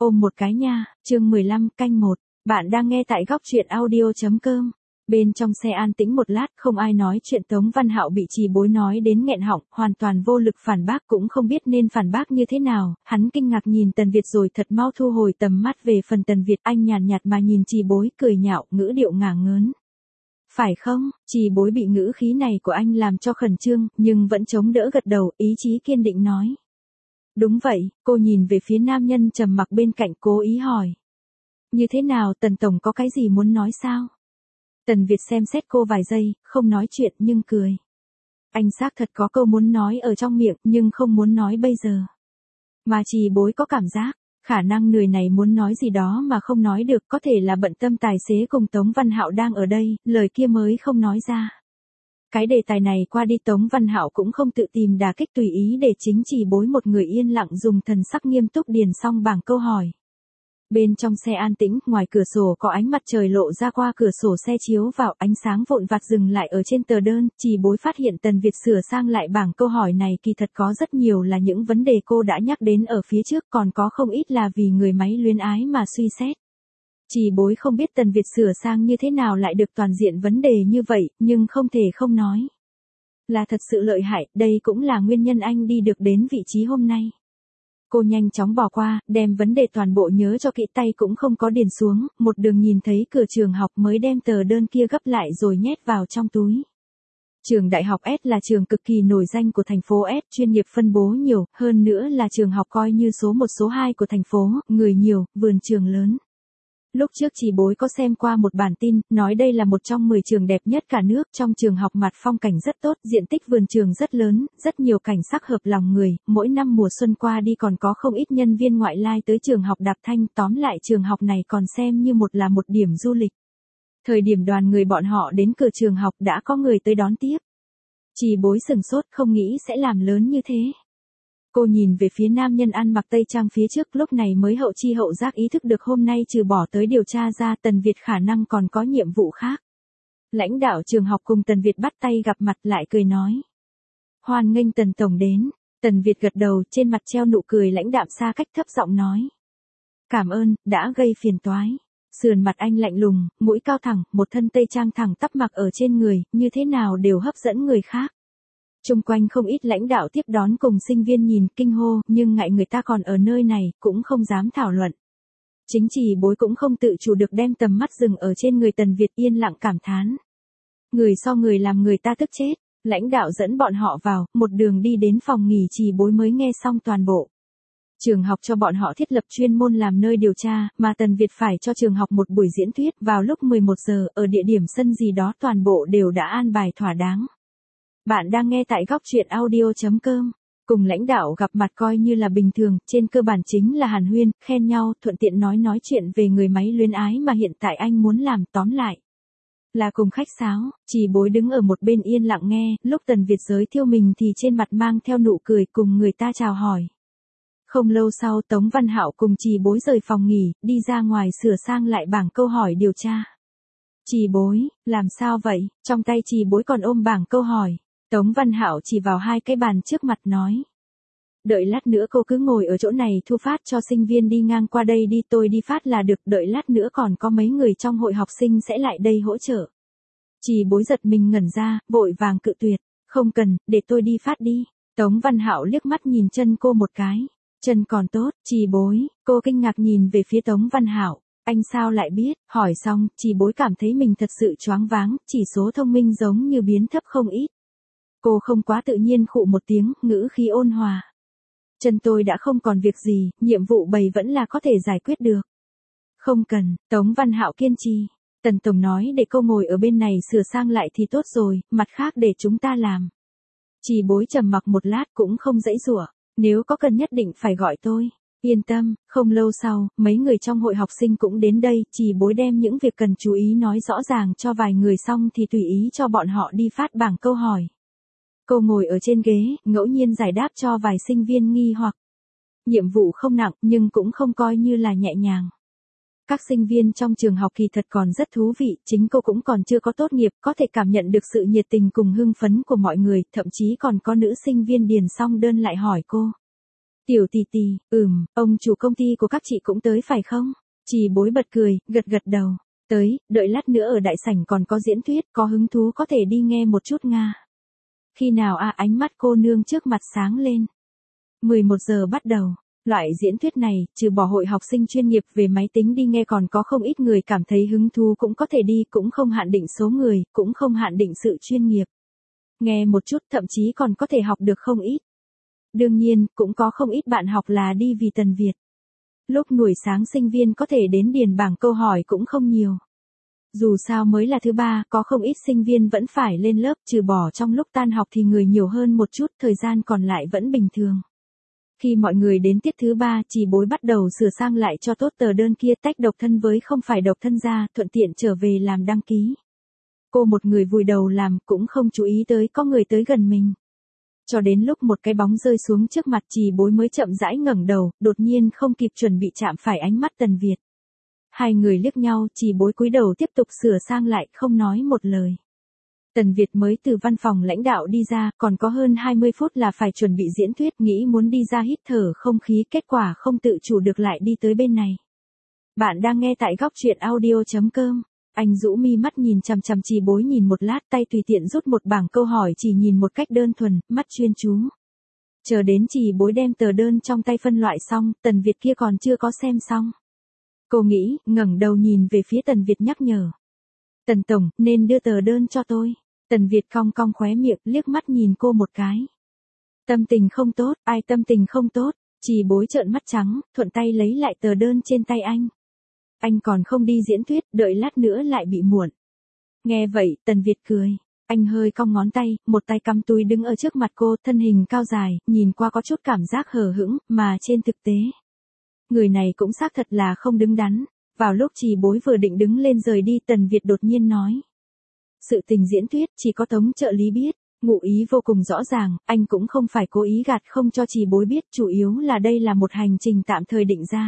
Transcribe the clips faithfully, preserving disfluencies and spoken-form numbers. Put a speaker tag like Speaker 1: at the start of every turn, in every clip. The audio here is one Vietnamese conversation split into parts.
Speaker 1: Ôm một cái nha, chương mười lăm canh một. Bạn đang nghe tại góc truyện audio.com. Bên trong xe an tĩnh một lát, không ai nói chuyện. Tống Văn Hạo bị Trì Bối nói đến nghẹn họng, hoàn toàn vô lực phản bác, cũng không biết nên phản bác như thế nào. Hắn kinh ngạc nhìn Tần Việt rồi thật mau thu hồi tầm mắt về phần Tần Việt. Anh nhàn nhạt mà nhìn Trì Bối, cười nhạo, ngữ điệu ngả ngớn. Phải không? Trì Bối bị ngữ khí này của anh làm cho khẩn trương, nhưng vẫn chống đỡ gật đầu, ý chí kiên định nói. Đúng vậy. Cô nhìn về phía nam nhân trầm mặc bên cạnh, cố ý hỏi. Như thế nào, Tần Tổng có cái gì muốn nói sao? Tần Việt xem xét cô vài giây, không nói chuyện nhưng cười. Anh xác thật có câu muốn nói ở trong miệng, nhưng không muốn nói bây giờ. Mà Trì Bối có cảm giác, khả năng người này muốn nói gì đó mà không nói được, có thể là bận tâm tài xế cùng Tống Văn Hạo đang ở đây, lời kia mới không nói ra. Cái đề tài này qua đi, Tống Văn Hạo cũng không tự tìm đả kích, tùy ý để chính Trì Bối một người yên lặng dùng thần sắc nghiêm túc điền xong bảng câu hỏi. Bên trong xe an tĩnh, ngoài cửa sổ có ánh mặt trời lộ ra qua cửa sổ xe chiếu vào, ánh sáng vụn vặt dừng lại ở trên tờ đơn. Trì Bối phát hiện Tần Việt sửa sang lại bảng câu hỏi này kỳ thật có rất nhiều là những vấn đề cô đã nhắc đến ở phía trước, còn có không ít là vì người máy luyến ái mà suy xét. Trì Bối không biết Tần Việt sửa sang như thế nào lại được toàn diện vấn đề như vậy, nhưng không thể không nói. Là thật sự lợi hại, đây cũng là nguyên nhân anh đi được đến vị trí hôm nay. Cô nhanh chóng bỏ qua, đem vấn đề toàn bộ nhớ cho kỹ, tay cũng không có điền xuống, một đường nhìn thấy cửa trường học mới đem tờ đơn kia gấp lại rồi nhét vào trong túi. Trường Đại học S là trường cực kỳ nổi danh của thành phố S, chuyên nghiệp phân bố nhiều, hơn nữa là trường học coi như số một số hai của thành phố, người nhiều, vườn trường lớn. Lúc trước Trì Bối có xem qua một bản tin, nói đây là một trong mười trường đẹp nhất cả nước, trong trường học mặt phong cảnh rất tốt, diện tích vườn trường rất lớn, rất nhiều cảnh sắc hợp lòng người, mỗi năm mùa xuân qua đi còn có không ít nhân viên ngoại lai tới trường học đạp thanh, tóm lại trường học này còn xem như một là một điểm du lịch. Thời điểm đoàn người bọn họ đến cửa trường học đã có người tới đón tiếp. Trì Bối sừng sốt, không nghĩ sẽ làm lớn như thế. Cô nhìn về phía nam nhân ăn mặc tây trang phía trước, lúc này mới hậu chi hậu giác ý thức được hôm nay trừ bỏ tới điều tra ra, Tần Việt khả năng còn có nhiệm vụ khác. Lãnh đạo trường học cùng Tần Việt bắt tay gặp mặt lại cười nói. Hoan nghênh Tần Tổng đến. Tần Việt gật đầu, trên mặt treo nụ cười lãnh đạm, xa cách thấp giọng nói. Cảm ơn, đã gây phiền toái. Sườn mặt anh lạnh lùng, mũi cao thẳng, một thân tây trang thẳng tắp mặc ở trên người, như thế nào đều hấp dẫn người khác. Trung quanh không ít lãnh đạo tiếp đón cùng sinh viên nhìn, kinh hô, nhưng ngại người ta còn ở nơi này, cũng không dám thảo luận. Chính Trì Bối cũng không tự chủ được đem tầm mắt dừng ở trên người Tần Việt, yên lặng cảm thán. Người so người làm người ta tức chết. Lãnh đạo dẫn bọn họ vào, một đường đi đến phòng nghỉ, Trì Bối mới nghe xong toàn bộ. Trường học cho bọn họ thiết lập chuyên môn làm nơi điều tra, mà Tần Việt phải cho trường học một buổi diễn thuyết vào lúc mười một giờ, ở địa điểm sân gì đó, toàn bộ đều đã an bài thỏa đáng. Bạn đang nghe tại góc truyện audio.com. Cùng lãnh đạo gặp mặt coi như là bình thường, trên cơ bản chính là hàn huyên, khen nhau, thuận tiện nói nói chuyện về người máy luyến ái mà hiện tại anh muốn làm, tóm lại. Là cùng khách sáo. Trì Bối đứng ở một bên yên lặng nghe, lúc Tần Việt giới thiệu mình thì trên mặt mang theo nụ cười, cùng người ta chào hỏi. Không lâu sau, Tống Văn Hạo cùng Trì Bối rời phòng nghỉ, đi ra ngoài sửa sang lại bảng câu hỏi điều tra. Trì Bối, làm sao vậy? Trong tay Trì Bối còn ôm bảng câu hỏi. Tống Văn Hạo chỉ vào hai cái bàn trước mặt nói. Đợi lát nữa cô cứ ngồi ở chỗ này thu phát cho sinh viên đi ngang qua đây đi, tôi đi phát là được, đợi lát nữa còn có mấy người trong hội học sinh sẽ lại đây hỗ trợ. Trì Bối giật mình ngẩn ra, vội vàng cự tuyệt. Không cần, để tôi đi phát đi. Tống Văn Hạo liếc mắt nhìn chân cô một cái. Chân còn tốt. Trì Bối, cô kinh ngạc nhìn về phía Tống Văn Hạo. Anh sao lại biết? Hỏi xong, Trì Bối cảm thấy mình thật sự choáng váng, chỉ số thông minh giống như biến thấp không ít. Cô không quá tự nhiên khụ một tiếng, ngữ khí ôn hòa. Chân tôi đã không còn việc gì, nhiệm vụ bầy vẫn là có thể giải quyết được. Không cần. Tống Văn Hạo kiên trì. Tần Tổng nói để cô ngồi ở bên này sửa sang lại thì tốt rồi, mặt khác để chúng ta làm. Trì Bối trầm mặc một lát cũng không giãy giụa. Nếu có cần nhất định phải gọi tôi. Yên tâm. Không lâu sau, mấy người trong hội học sinh cũng đến đây, Trì Bối đem những việc cần chú ý nói rõ ràng cho vài người xong thì tùy ý cho bọn họ đi phát bảng câu hỏi. Cô ngồi ở trên ghế, ngẫu nhiên giải đáp cho vài sinh viên nghi hoặc. Nhiệm vụ không nặng, nhưng cũng không coi như là nhẹ nhàng. Các sinh viên trong trường học kỳ thật còn rất thú vị, chính cô cũng còn chưa có tốt nghiệp, có thể cảm nhận được sự nhiệt tình cùng hưng phấn của mọi người, thậm chí còn có nữ sinh viên điền xong đơn lại hỏi cô. Tiểu tỷ tỷ, ừm, ông chủ công ty của các chị cũng tới phải không? Trì Bối bật cười, gật gật đầu. Tới, đợi lát nữa ở đại sảnh còn có diễn thuyết, có hứng thú có thể đi nghe một chút Nga. Khi nào à, ánh mắt cô nương trước mặt sáng lên. mười một giờ bắt đầu. Loại diễn thuyết này, trừ bỏ hội học sinh chuyên nghiệp về máy tính đi nghe còn có không ít người cảm thấy hứng thú cũng có thể đi, cũng không hạn định số người, cũng không hạn định sự chuyên nghiệp. Nghe một chút thậm chí còn có thể học được không ít. Đương nhiên, cũng có không ít bạn học là đi vì Tần Việt. Lúc buổi sáng sinh viên có thể đến điền bảng câu hỏi cũng không nhiều. Dù sao mới là thứ ba, có không ít sinh viên vẫn phải lên lớp, trừ bỏ trong lúc tan học thì người nhiều hơn một chút, thời gian còn lại vẫn bình thường. Khi mọi người đến tiết thứ ba, Trì Bối bắt đầu sửa sang lại cho tốt tờ đơn kia, tách độc thân với không phải độc thân ra, thuận tiện trở về làm đăng ký. Cô một người vùi đầu làm, cũng không chú ý tới có người tới gần mình. Cho đến lúc một cái bóng rơi xuống trước mặt, Trì Bối mới chậm rãi ngẩng đầu, đột nhiên không kịp chuẩn bị chạm phải ánh mắt Tần Việt. Hai người liếc nhau, Trì Bối cúi đầu tiếp tục sửa sang lại, không nói một lời. Tần Việt mới từ văn phòng lãnh đạo đi ra, còn có hơn hai mươi phút là phải chuẩn bị diễn thuyết, nghĩ muốn đi ra hít thở không khí, kết quả không tự chủ được lại đi tới bên này. Bạn đang nghe tại góc truyện audio chấm com. Anh rũ mi mắt nhìn chằm chằm Trì Bối nhìn một lát, tay tùy tiện rút một bảng câu hỏi chỉ nhìn một cách đơn thuần, mắt chuyên chú. Chờ đến Trì Bối đem tờ đơn trong tay phân loại xong, Tần Việt kia còn chưa có xem xong. Cô nghĩ, ngẩng đầu nhìn về phía Tần Việt nhắc nhở. Tần Tổng, nên đưa tờ đơn cho tôi. Tần Việt cong cong khóe miệng, liếc mắt nhìn cô một cái. Tâm tình không tốt, ai tâm tình không tốt, Trì Bối trợn mắt trắng, thuận tay lấy lại tờ đơn trên tay anh. Anh còn không đi diễn thuyết, đợi lát nữa lại bị muộn. Nghe vậy, Tần Việt cười. Anh hơi cong ngón tay, một tay cắm túi đứng ở trước mặt cô, thân hình cao dài, nhìn qua có chút cảm giác hờ hững, mà trên thực tế. Người này cũng xác thật là không đứng đắn. Vào lúc Trì Bối vừa định đứng lên rời đi, Tần Việt đột nhiên nói. Sự tình diễn thuyết chỉ có Tống trợ lý biết, ngụ ý vô cùng rõ ràng, anh cũng không phải cố ý gạt không cho Trì Bối biết, chủ yếu là đây là một hành trình tạm thời định ra.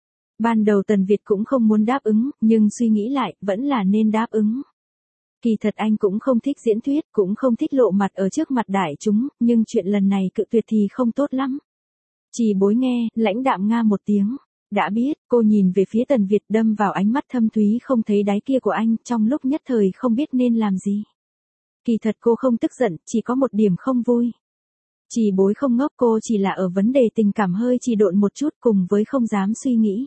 Speaker 1: Ban đầu Tần Việt cũng không muốn đáp ứng, nhưng suy nghĩ lại, vẫn là nên đáp ứng. Kỳ thật anh cũng không thích diễn thuyết, cũng không thích lộ mặt ở trước mặt đại chúng, nhưng chuyện lần này cự tuyệt thì không tốt lắm. Trì Bối nghe, lãnh đạm nga một tiếng. Đã biết, cô nhìn về phía Tần Việt, đâm vào ánh mắt thâm thúy không thấy đáy kia của anh, trong lúc nhất thời không biết nên làm gì. Kỳ thật cô không tức giận, chỉ có một điểm không vui. Trì Bối không ngốc, cô chỉ là ở vấn đề tình cảm hơi trì độn một chút, cùng với không dám suy nghĩ.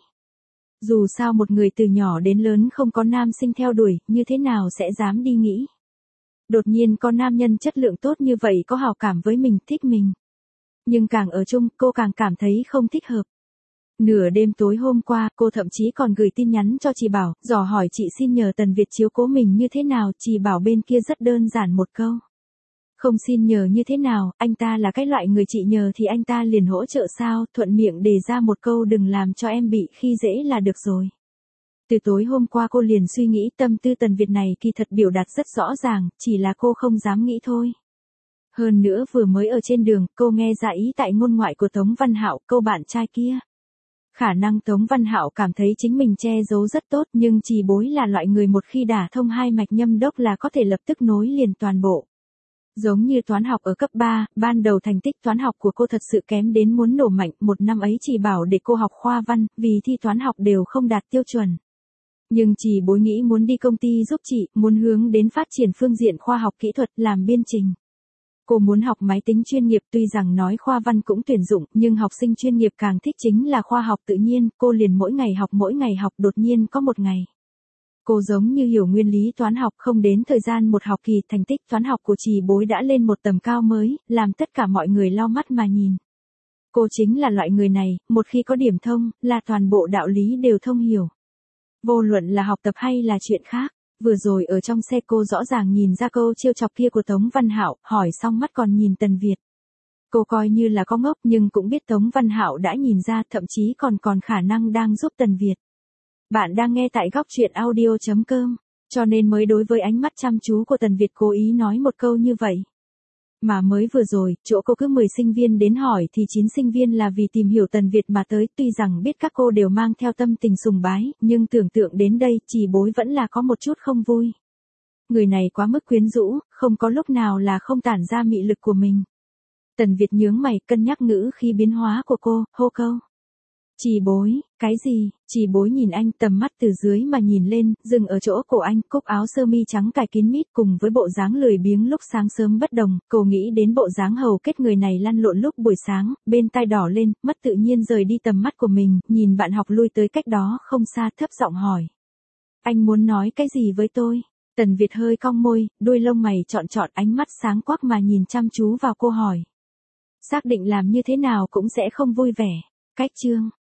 Speaker 1: Dù sao một người từ nhỏ đến lớn không có nam sinh theo đuổi, như thế nào sẽ dám đi nghĩ. Đột nhiên có nam nhân chất lượng tốt như vậy có hào cảm với mình, thích mình. Nhưng càng ở chung, cô càng cảm thấy không thích hợp. Nửa đêm tối hôm qua, cô thậm chí còn gửi tin nhắn cho chị Bảo, dò hỏi chị xin nhờ Tần Việt chiếu cố mình như thế nào, chị Bảo bên kia rất đơn giản một câu. Không xin nhờ như thế nào, anh ta là cái loại người chị nhờ thì anh ta liền hỗ trợ sao, thuận miệng đề ra một câu đừng làm cho em bị khi dễ là được rồi. Từ tối hôm qua cô liền suy nghĩ tâm tư Tần Việt này kỳ thật biểu đạt rất rõ ràng, chỉ là cô không dám nghĩ thôi. Hơn nữa vừa mới ở trên đường, cô nghe ra ý tại ngôn ngoại của Tống Văn Hạo, câu bạn trai kia. Khả năng Tống Văn Hạo cảm thấy chính mình che giấu rất tốt, nhưng Trì Bối là loại người một khi đả thông hai mạch nhâm đốc là có thể lập tức nối liền toàn bộ. Giống như toán học ở cấp ba, ban đầu thành tích toán học của cô thật sự kém đến muốn nổ mạnh, một năm ấy Trì bảo để cô học khoa văn, vì thi toán học đều không đạt tiêu chuẩn. Nhưng Trì Bối nghĩ muốn đi công ty giúp chị, muốn hướng đến phát triển phương diện khoa học kỹ thuật, làm biên trình. Cô muốn học máy tính chuyên nghiệp, tuy rằng nói khoa văn cũng tuyển dụng, nhưng học sinh chuyên nghiệp càng thích chính là khoa học tự nhiên, cô liền mỗi ngày học mỗi ngày học, đột nhiên có một ngày. Cô giống như hiểu nguyên lý toán học, không đến thời gian một học kỳ, thành tích toán học của Trì Bối đã lên một tầm cao mới, làm tất cả mọi người lau mắt mà nhìn. Cô chính là loại người này, một khi có điểm thông, là toàn bộ đạo lý đều thông hiểu. Vô luận là học tập hay là chuyện khác. Vừa rồi ở trong xe cô rõ ràng nhìn ra câu trêu chọc kia của Tống Văn Hạo, hỏi xong mắt còn nhìn Tần Việt. Cô coi như là có ngốc nhưng cũng biết Tống Văn Hạo đã nhìn ra, thậm chí còn còn khả năng đang giúp Tần Việt. Bạn đang nghe tại góc truyện audio chấm com, cho nên mới đối với ánh mắt chăm chú của Tần Việt cố ý nói một câu như vậy. Mà mới vừa rồi, chỗ cô cứ mười sinh viên đến hỏi thì chín sinh viên là vì tìm hiểu Tần Việt mà tới, tuy rằng biết các cô đều mang theo tâm tình sùng bái, nhưng tưởng tượng đến đây, Trì Bối vẫn là có một chút không vui. Người này quá mức quyến rũ, không có lúc nào là không tản ra mị lực của mình. Tần Việt nhướng mày, cân nhắc ngữ khi biến hóa của cô, hô câu. Trì bối, cái gì? Trì bối nhìn anh, tầm mắt từ dưới mà nhìn lên, dừng ở chỗ cổ anh, cúc áo sơ mi trắng cài kín mít cùng với bộ dáng lười biếng lúc sáng sớm bất đồng, cô nghĩ đến bộ dáng hầu kết người này lăn lộn lúc buổi sáng, bên tai đỏ lên, mất tự nhiên rời đi tầm mắt của mình, nhìn bạn học lui tới cách đó không xa, thấp giọng hỏi. Anh muốn nói cái gì với tôi? Tần Việt hơi cong môi, đuôi lông mày trọn trọn, ánh mắt sáng quắc mà nhìn chăm chú vào cô hỏi. Xác định làm như thế nào cũng sẽ không vui vẻ. Cách chương